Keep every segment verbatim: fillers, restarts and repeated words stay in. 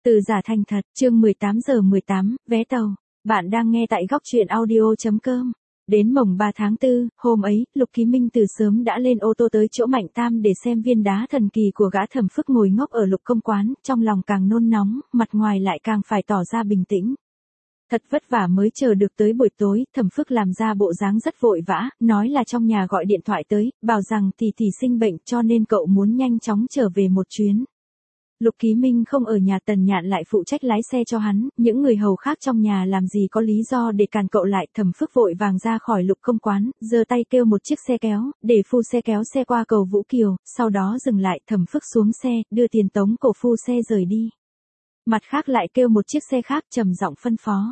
Từ giả thành thật, chương mười tám giờ mười tám, vé tàu. Bạn đang nghe tại góc truyện audio chấm com. Đến mồng ba tháng tư, hôm ấy, Lục Ký Minh từ sớm đã lên ô tô tới chỗ Mạnh Tam để xem viên đá thần kỳ của gã Thẩm Phức ngồi ngốc ở Lục công quán, trong lòng càng nôn nóng, mặt ngoài lại càng phải tỏ ra bình tĩnh. Thật vất vả mới chờ được tới buổi tối, Thẩm Phức làm ra bộ dáng rất vội vã, nói là trong nhà gọi điện thoại tới, bảo rằng tỷ tỷ sinh bệnh cho nên cậu muốn nhanh chóng trở về một chuyến. Lục Ký Minh không ở nhà, Tần Nhạn lại phụ trách lái xe cho hắn, những người hầu khác trong nhà làm gì có lý do để cản cậu lại. Thẩm Phức vội vàng ra khỏi Lục công quán, giơ tay kêu một chiếc xe kéo, để phu xe kéo xe qua cầu Vũ Kiều, sau đó dừng lại. Thẩm Phức xuống xe, đưa tiền tống cổ phu xe rời đi. Mặt khác lại kêu một chiếc xe khác, trầm giọng phân phó.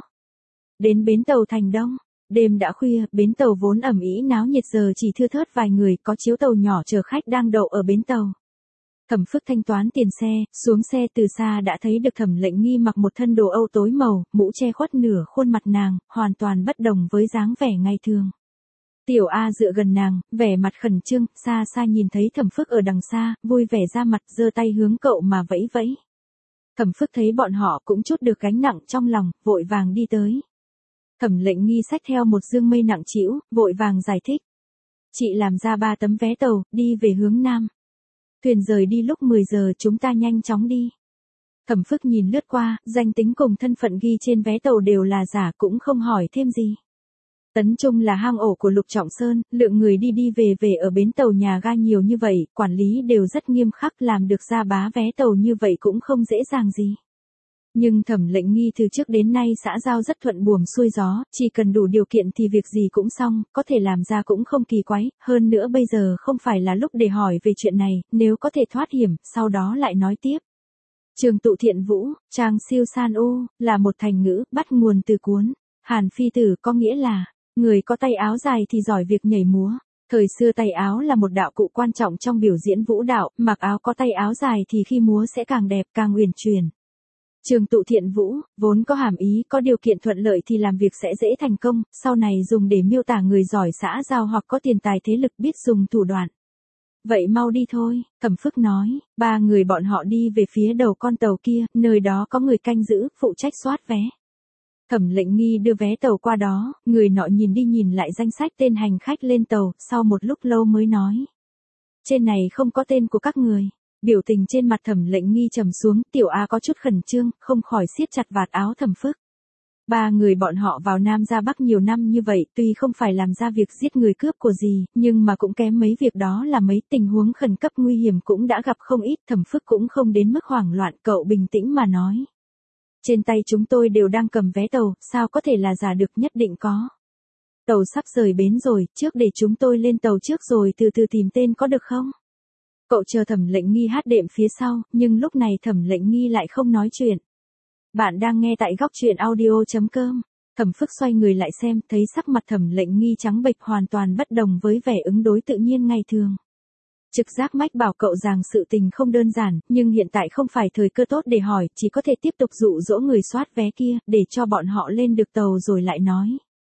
Đến bến tàu Thành Đông. Đêm đã khuya, bến tàu vốn ẩm ĩ náo nhiệt giờ chỉ thưa thớt vài người, có chiếu tàu nhỏ chở khách đang đậu ở bến tàu. Thẩm Phức thanh toán tiền xe, xuống xe từ xa đã thấy được Thẩm Lệnh Nghi mặc một thân đồ Âu tối màu, mũ che khuất nửa khuôn mặt nàng, hoàn toàn bất đồng với dáng vẻ ngày thường. Tiểu A dựa gần nàng, vẻ mặt khẩn trương, xa xa nhìn thấy Thẩm Phức ở đằng xa, vui vẻ ra mặt, giơ tay hướng cậu mà vẫy vẫy. Thẩm Phức thấy bọn họ cũng chút được gánh nặng trong lòng, vội vàng đi tới. Thẩm Lệnh Nghi xách theo một dương mây nặng trĩu, vội vàng giải thích. Chị làm ra ba tấm vé tàu, đi về hướng Nam. Thuyền rời đi lúc mười giờ, chúng ta nhanh chóng đi. Thẩm Phức nhìn lướt qua, danh tính cùng thân phận ghi trên vé tàu đều là giả, cũng không hỏi thêm gì. Tấn Trung là hang ổ của Lục Trọng Sơn, lượng người đi đi về về ở bến tàu nhà ga nhiều như vậy, quản lý đều rất nghiêm khắc, làm được ra bá vé tàu như vậy cũng không dễ dàng gì. Nhưng Thẩm Lệnh Nghi từ trước đến nay xã giao rất thuận buồm xuôi gió, chỉ cần đủ điều kiện thì việc gì cũng xong, có thể làm ra cũng không kỳ quái, hơn nữa bây giờ không phải là lúc để hỏi về chuyện này, nếu có thể thoát hiểm, sau đó lại nói tiếp. Trường Tụ Thiện Vũ, Trang Siêu San U, là một thành ngữ, bắt nguồn từ cuốn Hàn Phi Tử, có nghĩa là, người có tay áo dài thì giỏi việc nhảy múa. Thời xưa tay áo là một đạo cụ quan trọng trong biểu diễn vũ đạo, mặc áo có tay áo dài thì khi múa sẽ càng đẹp, càng uyển chuyển. Trường Tụ Thiện Vũ, vốn có hàm ý có điều kiện thuận lợi thì làm việc sẽ dễ thành công, sau này dùng để miêu tả người giỏi xã giao hoặc có tiền tài thế lực biết dùng thủ đoạn. Vậy mau đi thôi, Thẩm Phức nói, ba người bọn họ đi về phía đầu con tàu kia, nơi đó có người canh giữ, phụ trách soát vé. Thẩm Lệnh Nghi đưa vé tàu qua đó, người nọ nhìn đi nhìn lại danh sách tên hành khách lên tàu, sau một lúc lâu mới nói. Trên này không có tên của các người. Biểu tình trên mặt Thẩm Lệnh Nghi trầm xuống, Tiểu A có chút khẩn trương, không khỏi siết chặt vạt áo Thẩm Phức. Ba người bọn họ vào Nam ra Bắc nhiều năm như vậy, tuy không phải làm ra việc giết người cướp của gì, nhưng mà cũng kém mấy việc đó là mấy tình huống khẩn cấp nguy hiểm cũng đã gặp không ít. Thẩm Phức cũng không đến mức hoảng loạn, cậu bình tĩnh mà nói. Trên tay chúng tôi đều đang cầm vé tàu, sao có thể là giả được, nhất định có. Tàu sắp rời bến rồi, trước để chúng tôi lên tàu trước rồi từ từ tìm tên có được không? Cậu chờ Thẩm Lệnh Nghi hát đệm phía sau, nhưng lúc này Thẩm Lệnh Nghi lại không nói chuyện. Bạn đang nghe tại góc truyện audio chấm com. Thẩm Phức xoay người lại xem, thấy sắc mặt Thẩm Lệnh Nghi trắng bệch hoàn toàn bất đồng với vẻ ứng đối tự nhiên ngày thường. Trực giác mách bảo cậu rằng sự tình không đơn giản, nhưng hiện tại không phải thời cơ tốt để hỏi, chỉ có thể tiếp tục dụ dỗ người soát vé kia, để cho bọn họ lên được tàu rồi lại nói.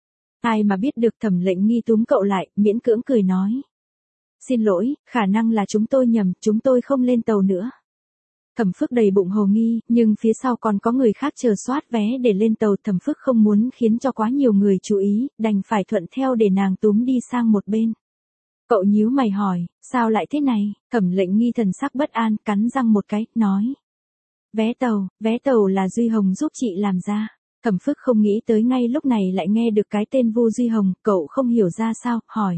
Ai mà biết được. Thẩm Lệnh Nghi túm cậu lại, miễn cưỡng cười nói. Xin lỗi, khả năng là chúng tôi nhầm, chúng tôi không lên tàu nữa. Thẩm Phức đầy bụng hồ nghi, nhưng phía sau còn có người khác chờ soát vé để lên tàu. Thẩm Phức không muốn khiến cho quá nhiều người chú ý, đành phải thuận theo để nàng túm đi sang một bên. Cậu nhíu mày hỏi, sao lại thế này? Thẩm Lệnh Nghi thần sắc bất an, cắn răng một cái, nói. Vé tàu, vé tàu là Duy Hồng giúp chị làm ra. Thẩm Phức không nghĩ tới ngay lúc này lại nghe được cái tên Vu Duy Hồng, cậu không hiểu ra sao, hỏi.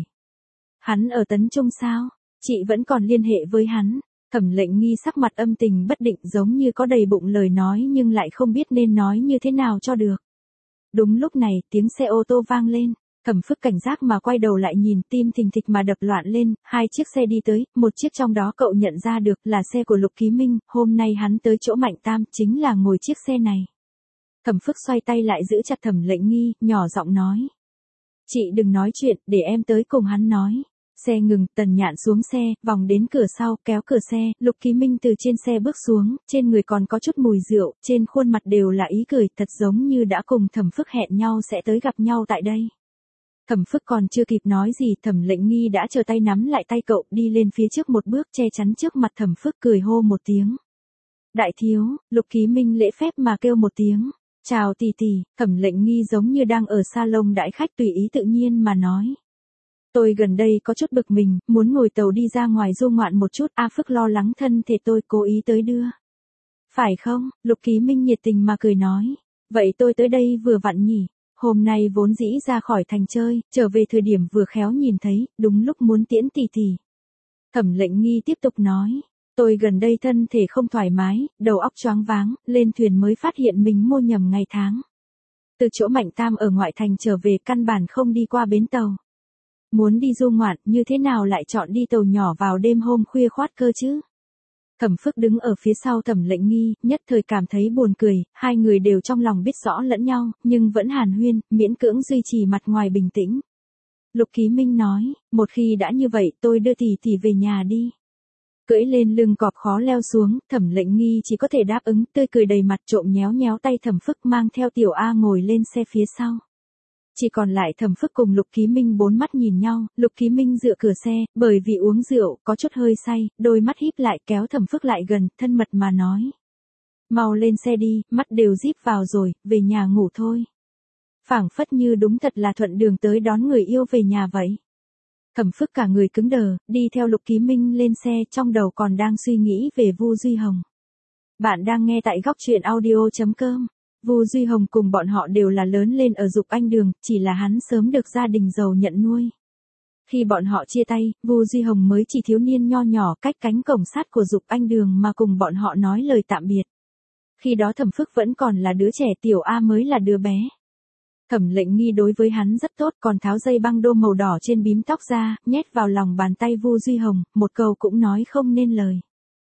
Hắn ở Tấn Trung sao? Chị vẫn còn liên hệ với hắn. Thẩm Lệnh Nghi sắc mặt âm tình bất định, giống như có đầy bụng lời nói nhưng lại không biết nên nói như thế nào cho được. Đúng lúc này, tiếng xe ô tô vang lên. Thẩm Phức cảnh giác mà quay đầu lại nhìn, tim thình thịch mà đập loạn lên, hai chiếc xe đi tới, một chiếc trong đó cậu nhận ra được là xe của Lục Ký Minh, hôm nay hắn tới chỗ Mạnh Tam, chính là ngồi chiếc xe này. Thẩm Phức xoay tay lại giữ chặt Thẩm Lệnh Nghi, nhỏ giọng nói. Chị đừng nói chuyện, để em tới cùng hắn nói. Xe ngừng, Tần Nhạn xuống xe, vòng đến cửa sau, kéo cửa xe, Lục Ký Minh từ trên xe bước xuống, trên người còn có chút mùi rượu, trên khuôn mặt đều là ý cười, thật giống như đã cùng Thẩm Phức hẹn nhau sẽ tới gặp nhau tại đây. Thẩm Phức còn chưa kịp nói gì, Thẩm Lệnh Nghi đã chờ tay nắm lại tay cậu, đi lên phía trước một bước, che chắn trước mặt Thẩm Phức, cười hô một tiếng. Đại thiếu, Lục Ký Minh lễ phép mà kêu một tiếng. Chào tỷ tỷ, Thẩm Lệnh Nghi giống như đang ở salon đãi khách tùy ý tự nhiên mà nói. Tôi gần đây có chút bực mình, muốn ngồi tàu đi ra ngoài du ngoạn một chút, A Phức lo lắng thân thể tôi cố ý tới đưa. Phải không? Lục Ký Minh nhiệt tình mà cười nói. Vậy tôi tới đây vừa vặn nhỉ, hôm nay vốn dĩ ra khỏi thành chơi, trở về thời điểm vừa khéo nhìn thấy, đúng lúc muốn tiễn tỷ tỷ. Thẩm Lệnh Nghi tiếp tục nói. Tôi gần đây thân thể không thoải mái, đầu óc choáng váng, lên thuyền mới phát hiện mình mua nhầm ngày tháng. Từ chỗ Mạnh Tam ở ngoại thành trở về căn bản không đi qua bến tàu. Muốn đi du ngoạn, như thế nào lại chọn đi tàu nhỏ vào đêm hôm khuya khoát cơ chứ? Thẩm Phức đứng ở phía sau Thẩm Lệnh Nghi, nhất thời cảm thấy buồn cười, hai người đều trong lòng biết rõ lẫn nhau, nhưng vẫn hàn huyên, miễn cưỡng duy trì mặt ngoài bình tĩnh. Lục Ký Minh nói, một khi đã như vậy tôi đưa tỷ tỷ về nhà đi. Cưỡi lên lưng cọp khó leo xuống, Thẩm Lệnh Nghi chỉ có thể đáp ứng, tươi cười đầy mặt, trộm nhéo nhéo tay Thẩm Phức mang theo Tiểu A ngồi lên xe phía sau. Chỉ còn lại Thẩm Phức cùng Lục Ký Minh bốn mắt nhìn nhau, Lục Ký Minh dựa cửa xe, bởi vì uống rượu, có chút hơi say, đôi mắt híp lại kéo Thẩm Phức lại gần, thân mật mà nói. Mau lên xe đi, mắt đều díp vào rồi, về nhà ngủ thôi. Phảng phất như đúng thật là thuận đường tới đón người yêu về nhà vậy. Thẩm Phức cả người cứng đờ, đi theo Lục Ký Minh lên xe, trong đầu còn đang suy nghĩ về Vu Duy Hồng. Bạn đang nghe tại góc truyện audio chấm com. Vu Duy Hồng cùng bọn họ đều là lớn lên ở Dục Anh Đường, chỉ là hắn sớm được gia đình giàu nhận nuôi. Khi bọn họ chia tay, Vu Duy Hồng mới chỉ thiếu niên nho nhỏ cách cánh cổng sắt của Dục Anh Đường mà cùng bọn họ nói lời tạm biệt. Khi đó Thẩm Phức vẫn còn là đứa trẻ, Tiểu A mới là đứa bé. Thẩm Lệnh Nghi đối với hắn rất tốt, còn tháo dây băng đô màu đỏ trên bím tóc ra, nhét vào lòng bàn tay Vu Duy Hồng, một câu cũng nói không nên lời.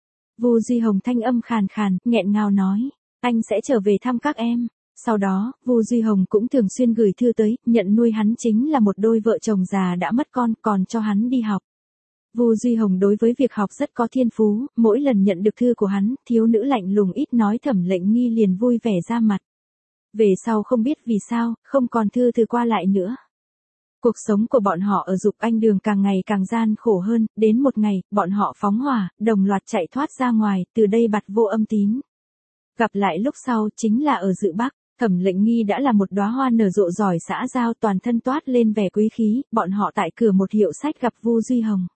Vu Duy Hồng thanh âm khàn khàn, nghẹn ngào nói, anh sẽ trở về thăm các em. Sau đó, Vu Duy Hồng cũng thường xuyên gửi thư tới, nhận nuôi hắn chính là một đôi vợ chồng già đã mất con, còn cho hắn đi học. Vu Duy Hồng đối với việc học rất có thiên phú, mỗi lần nhận được thư của hắn, thiếu nữ lạnh lùng ít nói Thẩm Lệnh Nghi liền vui vẻ ra mặt. Về sau không biết vì sao, không còn thư từ qua lại nữa. Cuộc sống của bọn họ ở Dục Anh Đường càng ngày càng gian khổ hơn, đến một ngày, bọn họ phóng hỏa, đồng loạt chạy thoát ra ngoài, từ đây bặt vô âm tín. Gặp lại lúc sau chính là ở Dự Bắc, Thẩm Lệnh Nghi đã là một đóa hoa nở rộ giỏi xã giao, toàn thân toát lên vẻ quý khí, bọn họ tại cửa một hiệu sách gặp Vu Duy Hồng.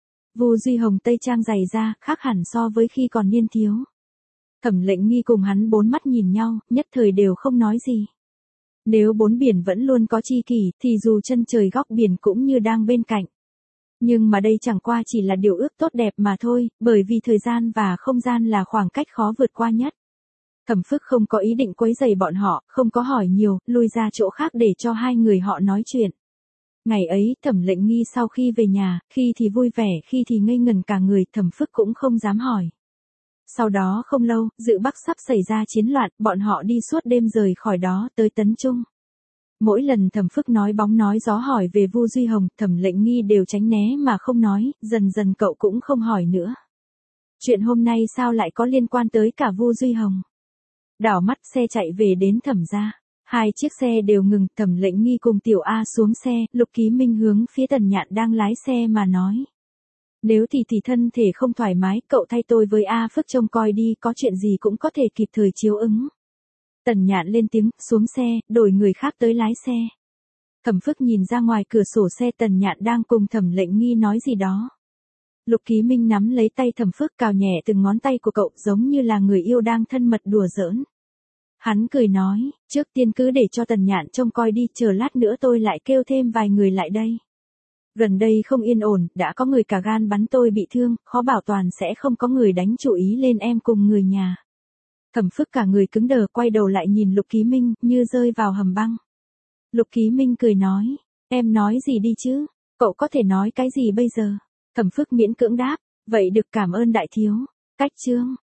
Vu Duy Hồng tây trang dày da, khác hẳn so với khi còn niên thiếu. Thẩm Lệnh Nghi cùng hắn bốn mắt nhìn nhau, nhất thời đều không nói gì. Nếu bốn biển vẫn luôn có tri kỷ, thì dù chân trời góc biển cũng như đang bên cạnh. Nhưng mà đây chẳng qua chỉ là điều ước tốt đẹp mà thôi, bởi vì thời gian và không gian là khoảng cách khó vượt qua nhất. Thẩm Phức không có ý định quấy rầy bọn họ, không có hỏi nhiều, lui ra chỗ khác để cho hai người họ nói chuyện. Ngày ấy, Thẩm Lệnh Nghi sau khi về nhà, khi thì vui vẻ, khi thì ngây ngần cả người, Thẩm Phức cũng không dám hỏi. Sau đó không lâu, Dự Bắc sắp xảy ra chiến loạn, bọn họ đi suốt đêm rời khỏi đó, tới Tấn Trung. Mỗi lần Thẩm Phức nói bóng nói gió hỏi về Vu Duy Hồng, Thẩm Lệnh Nghi đều tránh né mà không nói, dần dần cậu cũng không hỏi nữa. Chuyện hôm nay sao lại có liên quan tới cả Vu Duy Hồng? Đảo mắt xe chạy về đến Thẩm gia. Hai chiếc xe đều ngừng, Thẩm Lệnh Nghi cùng Tiểu A xuống xe, Lục Ký Minh hướng phía Tần Nhạn đang lái xe mà nói. Nếu thì thì thân thể không thoải mái, cậu thay tôi với A Phức trông coi đi, có chuyện gì cũng có thể kịp thời chiếu ứng. Tần Nhạn lên tiếng, xuống xe, đổi người khác tới lái xe. Thẩm Phức nhìn ra ngoài cửa sổ xe, Tần Nhạn đang cùng Thẩm Lệnh Nghi nói gì đó. Lục Ký Minh nắm lấy tay Thẩm Phức cào nhẹ từng ngón tay của cậu giống như là người yêu đang thân mật đùa giỡn. Hắn cười nói, trước tiên cứ để cho Tần Nhạn trông coi đi, chờ lát nữa tôi lại kêu thêm vài người lại đây. Gần đây không yên ổn, đã có người cả gan bắn tôi bị thương, khó bảo toàn sẽ không có người đánh chú ý lên em cùng người nhà. Thẩm Phức cả người cứng đờ, quay đầu lại nhìn Lục Ký Minh, như rơi vào hầm băng. Lục Ký Minh cười nói, em nói gì đi chứ, cậu có thể nói cái gì bây giờ? Thẩm Phức miễn cưỡng đáp, vậy được, cảm ơn đại thiếu. Cách chương